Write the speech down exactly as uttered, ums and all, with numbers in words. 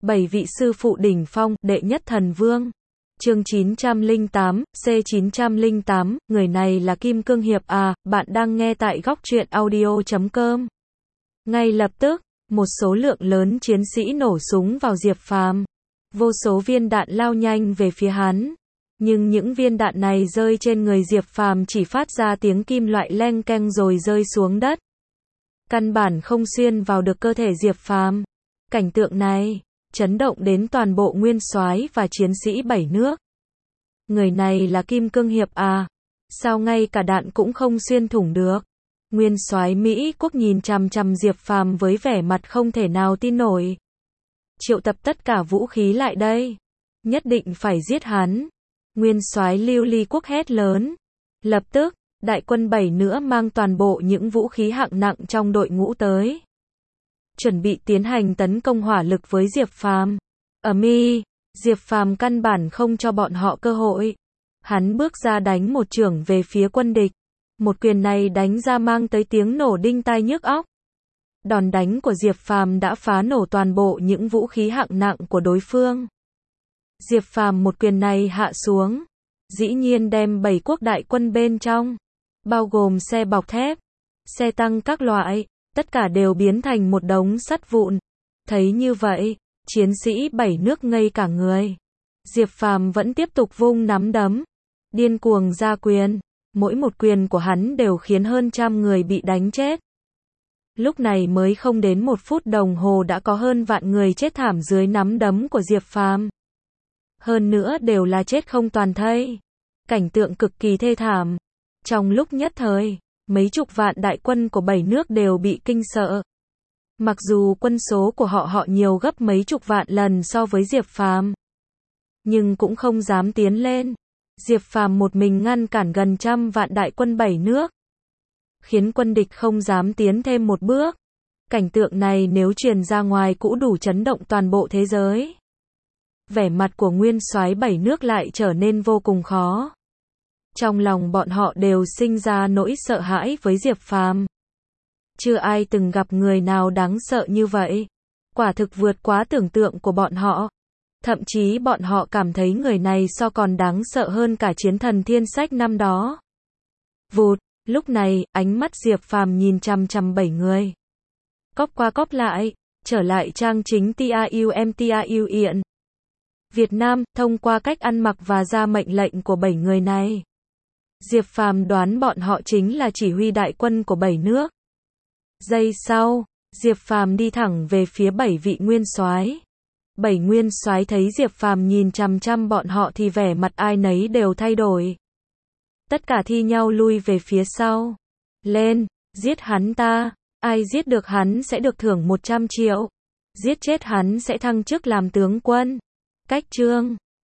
Bảy vị sư phụ đỉnh phong, đệ nhất thần vương. Chương chín trăm lẻ tám, C chín trăm lẻ tám, người này là Kim Cương Hiệp à, bạn đang nghe tại góc truyện audio chấm com. Ngay lập tức, một số lượng lớn chiến sĩ nổ súng vào Diệp Phàm. Vô số viên đạn lao nhanh về phía hắn. Nhưng những viên đạn này rơi trên người Diệp Phàm chỉ phát ra tiếng kim loại leng keng rồi rơi xuống đất. Căn bản không xuyên vào được cơ thể Diệp Phàm. Cảnh tượng này chấn động đến toàn bộ nguyên soái và chiến sĩ bảy nước. Người này là Kim Cương Hiệp à? Sao ngay cả đạn cũng không xuyên thủng được? Nguyên soái Mỹ Quốc nhìn chằm chằm Diệp Phàm với vẻ mặt không thể nào tin nổi. Triệu tập tất cả vũ khí lại đây. Nhất định phải giết hắn. Nguyên soái Lưu Ly Quốc hét lớn. Lập tức, đại quân bảy nữa mang toàn bộ những vũ khí hạng nặng trong đội ngũ tới. Chuẩn bị tiến hành tấn công hỏa lực với Diệp Phàm. Ầm ĩ, Diệp Phàm căn bản không cho bọn họ cơ hội. Hắn bước ra đánh một chưởng về phía quân địch. Một quyền này đánh ra mang tới tiếng nổ đinh tai nhức óc. Đòn đánh của Diệp Phàm đã phá nổ toàn bộ những vũ khí hạng nặng của đối phương. Diệp Phàm một quyền này hạ xuống, dĩ nhiên đem bảy quốc đại quân bên trong, bao gồm xe bọc thép, xe tăng các loại, tất cả đều biến thành một đống sắt vụn. Thấy như vậy, chiến sĩ bảy nước ngây cả người. Diệp Phàm vẫn tiếp tục vung nắm đấm, điên cuồng ra quyền, mỗi một quyền của hắn đều khiến hơn trăm người bị đánh chết. Lúc này mới không đến một phút đồng hồ đã có hơn vạn người chết thảm dưới nắm đấm của Diệp Phàm. Hơn nữa đều là chết không toàn thây. Cảnh tượng cực kỳ thê thảm. Trong lúc nhất thời, mấy chục vạn đại quân của bảy nước đều bị kinh sợ. Mặc dù quân số của họ họ nhiều gấp mấy chục vạn lần so với Diệp Phàm, nhưng cũng không dám tiến lên. Diệp Phàm một mình ngăn cản gần trăm vạn đại quân bảy nước, khiến quân địch không dám tiến thêm một bước. Cảnh tượng này nếu truyền ra ngoài cũng đủ chấn động toàn bộ thế giới. Vẻ mặt của nguyên soái bảy nước lại trở nên vô cùng khó. Trong lòng bọn họ đều sinh ra nỗi sợ hãi với Diệp Phàm. Chưa ai từng gặp người nào đáng sợ như vậy. Quả thực vượt quá tưởng tượng của bọn họ. Thậm chí bọn họ cảm thấy người này so còn đáng sợ hơn cả chiến thần thiên sách năm đó. Vụt, lúc này, ánh mắt Diệp Phàm nhìn chằm chằm bảy người. Cóp qua cóp lại, trở lại trang chính TAUM Iện. Việt Nam, thông qua cách ăn mặc và ra mệnh lệnh của bảy người này. Diệp Phàm đoán bọn họ chính là chỉ huy đại quân của bảy nước. Giây sau, Diệp Phàm đi thẳng về phía bảy vị nguyên soái. Bảy nguyên soái thấy Diệp Phàm nhìn chằm chằm bọn họ thì vẻ mặt ai nấy đều thay đổi. Tất cả thi nhau lui về phía sau. Lên, giết hắn ta, ai giết được hắn sẽ được thưởng một trăm triệu. Giết chết hắn sẽ thăng chức làm tướng quân. Cách chương